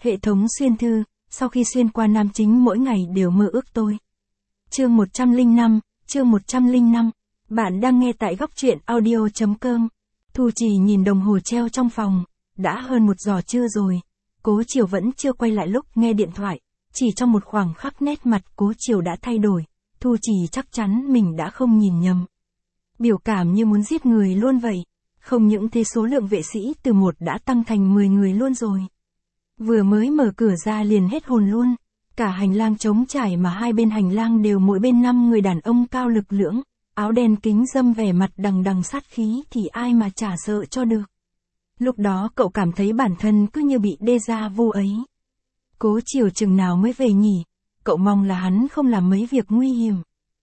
Hệ thống xuyên thư, sau khi xuyên qua nam chính mỗi ngày đều mơ ước tôi. Chương 105, Bạn đang nghe tại góc truyện audio.com. Thu Trì nhìn đồng hồ treo trong phòng, đã hơn 1 giờ trưa rồi. Cố Chiều vẫn chưa quay lại lúc nghe điện thoại, chỉ trong một khoảng khắc nét mặt Cố Chiều đã thay đổi, Thu Trì chắc chắn mình đã không nhìn nhầm. Biểu cảm như muốn giết người luôn vậy, không những thế số lượng vệ sĩ từ 1 đã tăng thành 10 người luôn rồi. Vừa mới mở cửa ra liền hết hồn luôn, cả hành lang trống trải mà hai bên hành lang đều mỗi bên 5 người đàn ông cao lực lưỡng, áo đen kính râm vẻ mặt đằng đằng sát khí thì ai mà chả sợ cho được. Lúc đó cậu cảm thấy bản thân cứ như bị déjà vu ấy. Cố Chiều chừng nào mới về nhỉ, cậu mong là hắn không làm mấy việc nguy hiểm.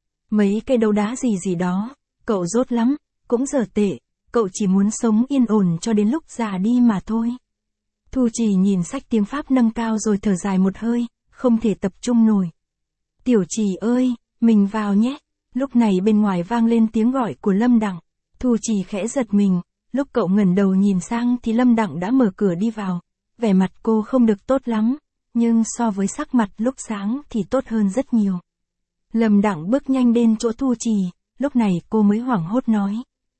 Mấy cây đấu đá gì đó, cậu dốt lắm, cũng dở tệ, cậu chỉ muốn sống yên ổn cho đến lúc già đi mà thôi. Thu Trì nhìn sách tiếng Pháp nâng cao rồi thở dài một hơi, không thể tập trung nổi. Tiểu Trì ơi, mình vào nhé. Lúc này bên ngoài vang lên tiếng gọi của Lâm Đặng. Thu Trì khẽ giật mình, lúc cậu ngẩng đầu nhìn sang thì Lâm Đặng đã mở cửa đi vào. Vẻ mặt cô không được tốt lắm, nhưng so với sắc mặt lúc sáng thì tốt hơn rất nhiều. Lâm Đặng bước nhanh đến chỗ Thu Trì, lúc này cô mới hoảng hốt nói.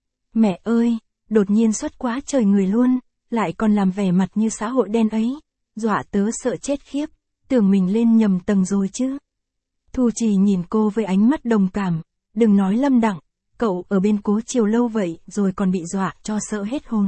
Mẹ ơi, đột nhiên xuất quá trời người luôn, lại còn làm vẻ mặt như xã hội đen ấy, dọa tớ sợ chết khiếp, tưởng mình lên nhầm tầng rồi chứ. Thu Trì nhìn cô với ánh mắt đồng cảm, đừng nói Lâm Đặng, cậu ở bên Cố Chiều lâu vậy rồi còn bị dọa cho sợ hết hồn.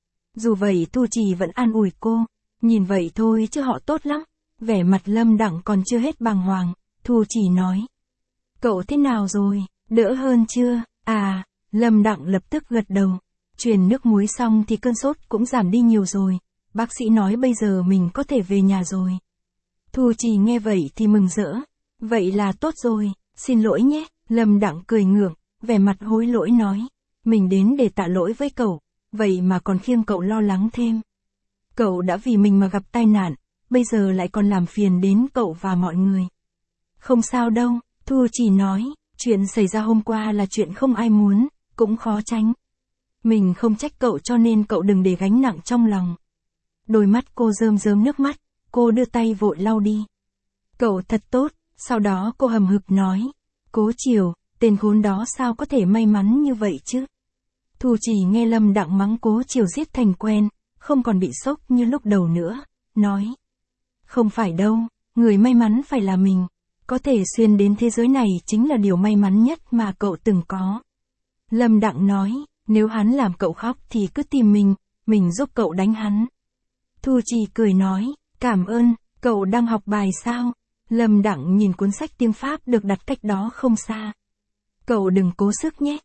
Dù vậy Thu Trì vẫn an ủi cô, nhìn vậy thôi chứ họ tốt lắm. Vẻ mặt Lâm Đặng còn chưa hết bàng hoàng, Thu Trì nói. Cậu thế nào rồi, đỡ hơn chưa? À, Lâm Đặng lập tức gật đầu. Truyền nước muối xong thì cơn sốt cũng giảm đi nhiều rồi, bác sĩ nói bây giờ mình có thể về nhà rồi. Thu Trì nghe vậy thì mừng rỡ. Vậy là tốt rồi, xin lỗi nhé, Lâm Đặng cười ngượng, vẻ mặt hối lỗi nói. Mình đến để tạ lỗi với cậu, vậy mà còn khiêng cậu lo lắng thêm. Cậu đã vì mình mà gặp tai nạn, bây giờ lại còn làm phiền đến cậu và mọi người. Không sao đâu, Thu Trì nói, chuyện xảy ra hôm qua là chuyện không ai muốn, cũng khó tránh. Mình không trách cậu cho nên cậu đừng để gánh nặng trong lòng. Đôi mắt cô rơm rớm nước mắt, cô đưa tay vội lau đi. Cậu thật tốt, sau đó cô hầm hực nói. Cố Chiều, tên khốn đó sao có thể may mắn như vậy chứ? Thu Trì nghe Lâm Đặng mắng Cố Chiều giết thành quen, không còn bị sốc như lúc đầu nữa, nói. Không phải đâu, người may mắn phải là mình. Có thể xuyên đến thế giới này chính là điều may mắn nhất mà cậu từng có. Lâm Đặng nói. Nếu hắn làm cậu khóc thì cứ tìm mình giúp cậu đánh hắn. Thu Trì cười nói, cảm ơn, cậu đang học bài sao? Lâm Đặng nhìn cuốn sách tiếng Pháp được đặt cách đó không xa. Cậu đừng cố sức nhé.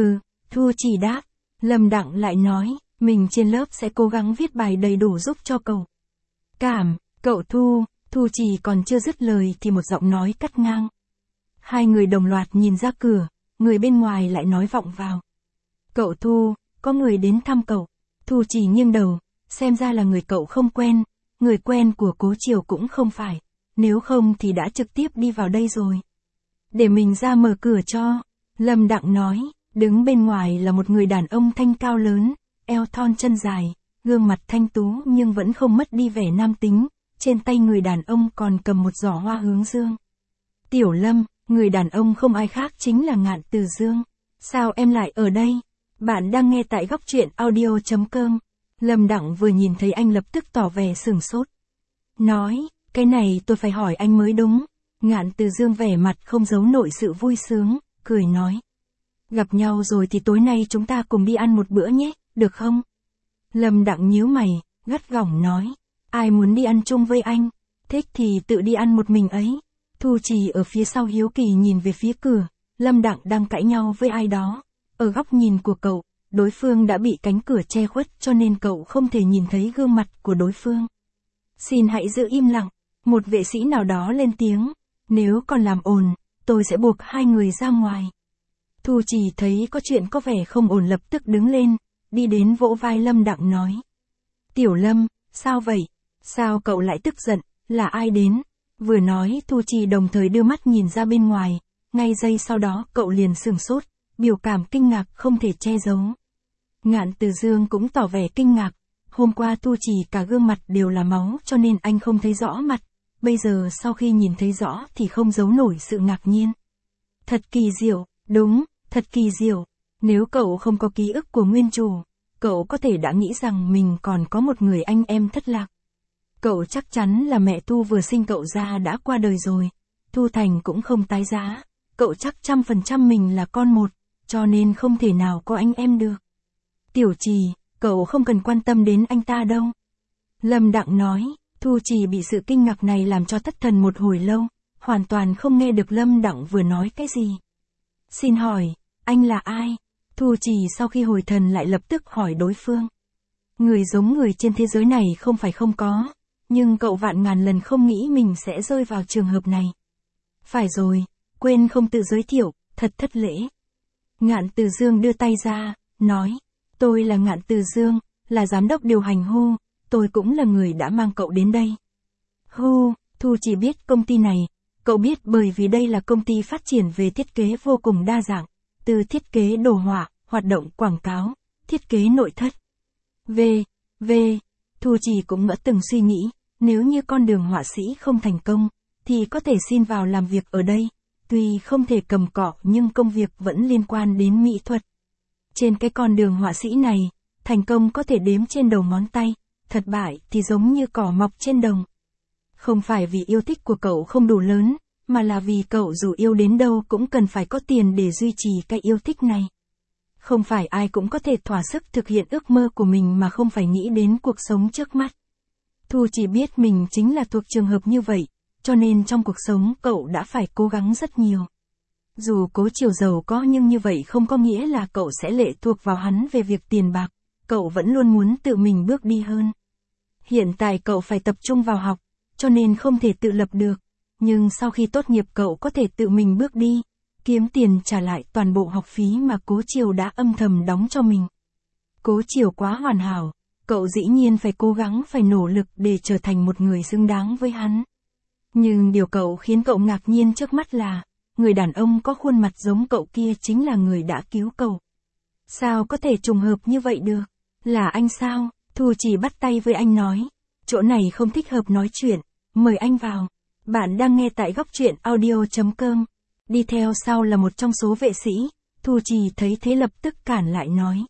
Thu Trì đáp. Lâm Đặng lại nói, mình trên lớp sẽ cố gắng viết bài đầy đủ giúp cho cậu. Cậu Thu Trì còn chưa dứt lời thì một giọng nói cắt ngang. Hai người đồng loạt nhìn ra cửa, người bên ngoài lại nói vọng vào. Cậu Thu, có người đến thăm cậu. Thu Trì nghiêng đầu, xem ra là người cậu không quen, người quen của Cố Chiều cũng không phải, nếu không thì đã trực tiếp đi vào đây rồi. Để mình ra mở cửa cho, Lâm Đặng nói, đứng bên ngoài là một người đàn ông thanh cao lớn, eo thon chân dài, gương mặt thanh tú nhưng vẫn không mất đi vẻ nam tính, trên tay người đàn ông còn cầm một giỏ hoa hướng dương. Tiểu Lâm, người đàn ông không ai khác chính là Ngạn Từ Dương. Sao em lại ở đây? Bạn đang nghe tại góc truyện audio.com. Lâm Đặng vừa nhìn thấy anh lập tức tỏ vẻ sửng sốt. Nói, cái này tôi phải hỏi anh mới đúng. Ngạn Từ Dương vẻ mặt không giấu nổi sự vui sướng, cười nói. Gặp nhau rồi thì tối nay chúng ta cùng đi ăn một bữa nhé, được không? Lâm Đặng nhíu mày, gắt gỏng nói. Ai muốn đi ăn chung với anh? Thích thì tự đi ăn một mình ấy. Thu Trì ở phía sau hiếu kỳ nhìn về phía cửa, Lâm Đặng đang cãi nhau với ai đó. Ở góc nhìn của cậu, đối phương đã bị cánh cửa che khuất cho nên cậu không thể nhìn thấy gương mặt của đối phương. Xin hãy giữ im lặng, một vệ sĩ nào đó lên tiếng, nếu còn làm ồn, tôi sẽ buộc hai người ra ngoài. Thu Trì thấy có chuyện có vẻ không ổn lập tức đứng lên, đi đến vỗ vai Lâm Đặng nói. Tiểu Lâm, sao vậy? Sao cậu lại tức giận, là ai đến? Vừa nói Thu Trì đồng thời đưa mắt nhìn ra bên ngoài, ngay giây sau đó cậu liền sửng sốt. Biểu cảm kinh ngạc không thể che giấu. Ngạn Từ Dương cũng tỏ vẻ kinh ngạc, hôm qua Thu Trì cả gương mặt đều là máu cho nên anh không thấy rõ mặt, bây giờ sau khi nhìn thấy rõ thì không giấu nổi sự ngạc nhiên. Thật kỳ diệu, đúng, thật kỳ diệu, nếu cậu không có ký ức của nguyên chủ, cậu có thể đã nghĩ rằng mình còn có một người anh em thất lạc. Cậu chắc chắn là mẹ Thu vừa sinh cậu ra đã qua đời rồi, Thu Thành cũng không tái giá, cậu chắc 100% mình là con một, cho nên không thể nào có anh em được. Tiểu Trì, cậu không cần quan tâm đến anh ta đâu. Lâm Đặng nói, Thu Trì bị sự kinh ngạc này làm cho thất thần một hồi lâu, hoàn toàn không nghe được Lâm Đặng vừa nói cái gì. Xin hỏi, anh là ai? Thu Trì sau khi hồi thần lại lập tức hỏi đối phương. Người giống người trên thế giới này không phải không có, nhưng cậu vạn ngàn lần không nghĩ mình sẽ rơi vào trường hợp này. Phải rồi, quên không tự giới thiệu, thật thất lễ. Ngạn Từ Dương đưa tay ra, nói, tôi là Ngạn Từ Dương, là giám đốc điều hành Hu, tôi cũng là người đã mang cậu đến đây. Hu, Thu chỉ biết công ty này, cậu biết bởi vì đây là công ty phát triển về thiết kế vô cùng đa dạng, từ thiết kế đồ họa, hoạt động quảng cáo, thiết kế nội thất. Thu Trì cũng đã từng suy nghĩ, nếu như con đường họa sĩ không thành công, thì có thể xin vào làm việc ở đây, tuy không thể cầm cọ nhưng công việc vẫn liên quan đến mỹ thuật. Trên cái con đường họa sĩ này, thành công có thể đếm trên đầu ngón tay, thất bại thì giống như cỏ mọc trên đồng. Không phải vì yêu thích của cậu không đủ lớn, mà là vì cậu dù yêu đến đâu cũng cần phải có tiền để duy trì cái yêu thích này. Không phải ai cũng có thể thỏa sức thực hiện ước mơ của mình mà không phải nghĩ đến cuộc sống trước mắt. Thu chỉ biết mình chính là thuộc trường hợp như vậy, cho nên trong cuộc sống cậu đã phải cố gắng rất nhiều. Dù Cố Chiều giàu có nhưng như vậy không có nghĩa là cậu sẽ lệ thuộc vào hắn về việc tiền bạc, cậu vẫn luôn muốn tự mình bước đi hơn. Hiện tại cậu phải tập trung vào học, cho nên không thể tự lập được, nhưng sau khi tốt nghiệp cậu có thể tự mình bước đi, kiếm tiền trả lại toàn bộ học phí mà Cố Chiều đã âm thầm đóng cho mình. Cố Chiều quá hoàn hảo, cậu dĩ nhiên phải cố gắng phải nỗ lực để trở thành một người xứng đáng với hắn. Nhưng điều cậu khiến cậu ngạc nhiên trước mắt là, người đàn ông có khuôn mặt giống cậu kia chính là người đã cứu cậu. Sao có thể trùng hợp như vậy được? Là anh sao? Thu chỉ bắt tay với anh nói. Chỗ này không thích hợp nói chuyện, mời anh vào. Bạn đang nghe tại góc truyện audio.com. Đi theo sau là một trong số vệ sĩ, Thu Trì thấy thế lập tức cản lại nói.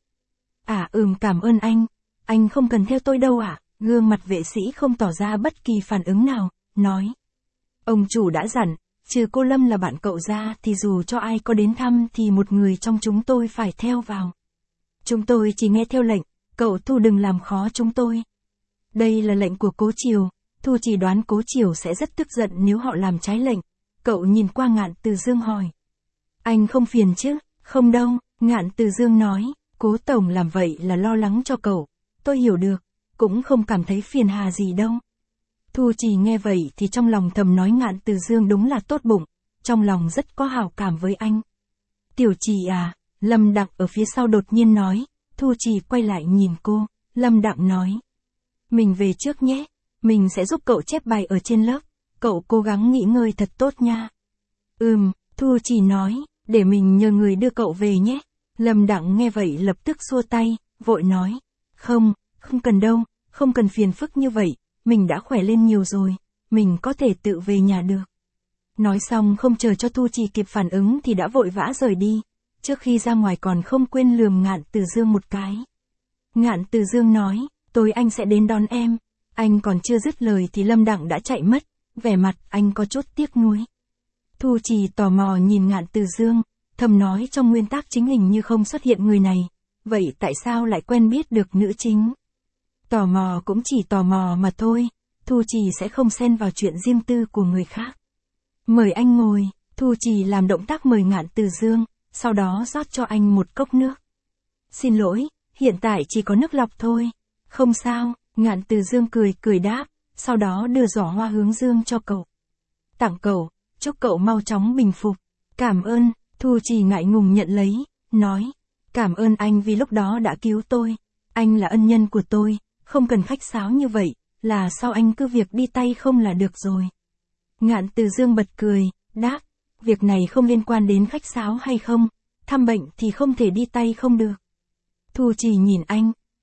Cảm ơn anh không cần theo tôi đâu ạ. Gương mặt vệ sĩ không tỏ ra bất kỳ phản ứng nào, nói. Ông chủ đã dặn, trừ cô Lâm là bạn cậu ra thì dù cho ai có đến thăm thì một người trong chúng tôi phải theo vào. Chúng tôi chỉ nghe theo lệnh, cậu Thu đừng làm khó chúng tôi. Đây là lệnh của Cố Chiều, Thu chỉ đoán Cố Chiều sẽ rất tức giận nếu họ làm trái lệnh. Cậu nhìn qua Ngạn Từ Dương hỏi. Anh không phiền chứ? Không đâu, Ngạn Từ Dương nói, Cố Tổng làm vậy là lo lắng cho cậu. Tôi hiểu được, cũng không cảm thấy phiền hà gì đâu. Thu chỉ nghe vậy thì trong lòng thầm nói Ngạn Từ Dương đúng là tốt bụng, trong lòng rất có hảo cảm với anh. Tiểu Trì à, Lâm Đặng ở phía sau đột nhiên nói, Thu chỉ quay lại nhìn cô, Lâm Đặng nói. Mình về trước nhé, mình sẽ giúp cậu chép bài ở trên lớp, cậu cố gắng nghỉ ngơi thật tốt nha. Thu chỉ nói, để mình nhờ người đưa cậu về nhé. Lâm Đặng nghe vậy lập tức xua tay, vội nói, không cần đâu, không cần phiền phức như vậy, mình đã khỏe lên nhiều rồi, mình có thể tự về nhà được. Nói xong không chờ cho Thu Trì kịp phản ứng thì đã vội vã rời đi, trước khi ra ngoài còn không quên lườm Ngạn Từ Dương một cái. Ngạn Từ Dương nói, tối anh sẽ đến đón em. Anh còn chưa dứt lời thì Lâm Đặng đã chạy mất, vẻ mặt anh có chút tiếc nuối. Thu Trì tò mò nhìn Ngạn Từ Dương, thầm nói trong nguyên tắc chính hình như không xuất hiện người này, vậy tại sao lại quen biết được nữ chính? Tò mò cũng chỉ tò mò mà thôi, Thu Trì sẽ không xen vào chuyện riêng tư của người khác. Mời anh ngồi, Thu Trì làm động tác mời Ngạn Từ Dương, sau đó rót cho anh một cốc nước. Xin lỗi, hiện tại chỉ có nước lọc thôi. Không sao, Ngạn Từ Dương cười đáp, sau đó đưa giỏ hoa hướng dương cho cậu. Tặng cậu, chúc cậu mau chóng bình phục. Cảm ơn, Thu Trì ngại ngùng nhận lấy, nói. Cảm ơn anh vì lúc đó đã cứu tôi. Anh là ân nhân của tôi, không cần khách sáo như vậy, là sao anh cứ việc đi tay không là được rồi. Ngạn Từ Dương bật cười, đáp, việc này không liên quan đến khách sáo hay không, thăm bệnh thì không thể đi tay không được. Thu Trì nhìn anh,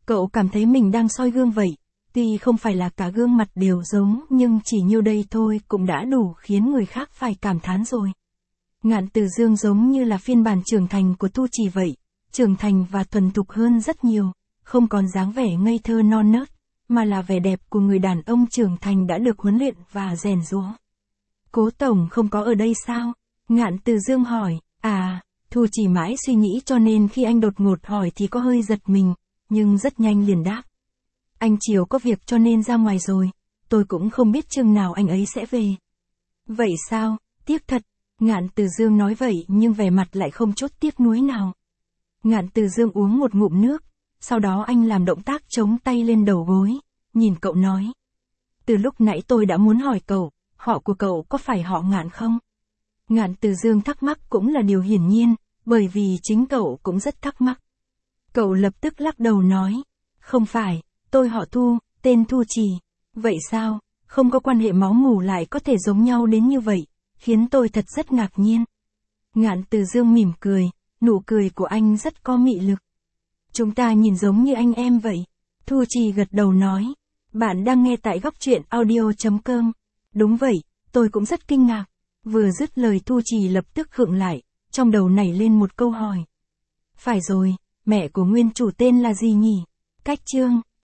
Cậu cảm thấy mình đang soi gương vậy. Tuy không phải là cả gương mặt đều giống, nhưng chỉ nhiêu đây thôi cũng đã đủ khiến người khác phải cảm thán rồi. Ngạn Từ Dương giống như là phiên bản trưởng thành của Thu Trì vậy, trưởng thành và thuần thục hơn rất nhiều, không còn dáng vẻ ngây thơ non nớt, mà là vẻ đẹp của người đàn ông trưởng thành đã được huấn luyện và rèn giũa. Cố Tổng không có ở đây sao? Ngạn Từ Dương hỏi. À, Thu Trì mãi suy nghĩ cho nên khi anh đột ngột hỏi thì có hơi giật mình, nhưng rất nhanh liền đáp. Anh chiều có việc cho nên ra ngoài rồi, tôi cũng không biết chừng nào anh ấy sẽ về. Vậy sao, tiếc thật. Ngạn Từ Dương nói vậy nhưng vẻ mặt lại không chút tiếc nuối nào. Ngạn Từ Dương uống một ngụm nước, sau đó anh làm động tác chống tay lên đầu gối, nhìn cậu nói. Từ lúc nãy tôi đã muốn hỏi cậu, họ của cậu có phải họ Ngạn không? Ngạn Từ Dương thắc mắc cũng là điều hiển nhiên, bởi vì chính cậu cũng rất thắc mắc. Cậu lập tức lắc đầu nói. Không phải, tôi họ Thu, tên Thu Trì. Vậy sao, không có quan hệ máu mủ lại có thể giống nhau đến như vậy, khiến tôi thật rất ngạc nhiên. Ngạn Từ Dương mỉm cười, nụ cười của anh rất có mị lực. Chúng ta nhìn giống như anh em vậy. Thu Trì gật đầu nói. Bạn đang nghe tại góc truyện audio.com. Đúng vậy, tôi cũng rất kinh ngạc. Vừa dứt lời Thu Trì lập tức khựng lại, trong đầu nảy lên một câu hỏi. Phải rồi, mẹ của nguyên chủ tên là gì nhỉ? Cách Trương.